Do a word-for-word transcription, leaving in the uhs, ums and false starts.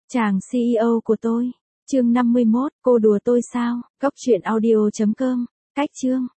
Chàng xê e ô của tôi. Chương năm mươi mốt, cô đùa tôi sao? Góc truyện audio chấm com. Cách chương.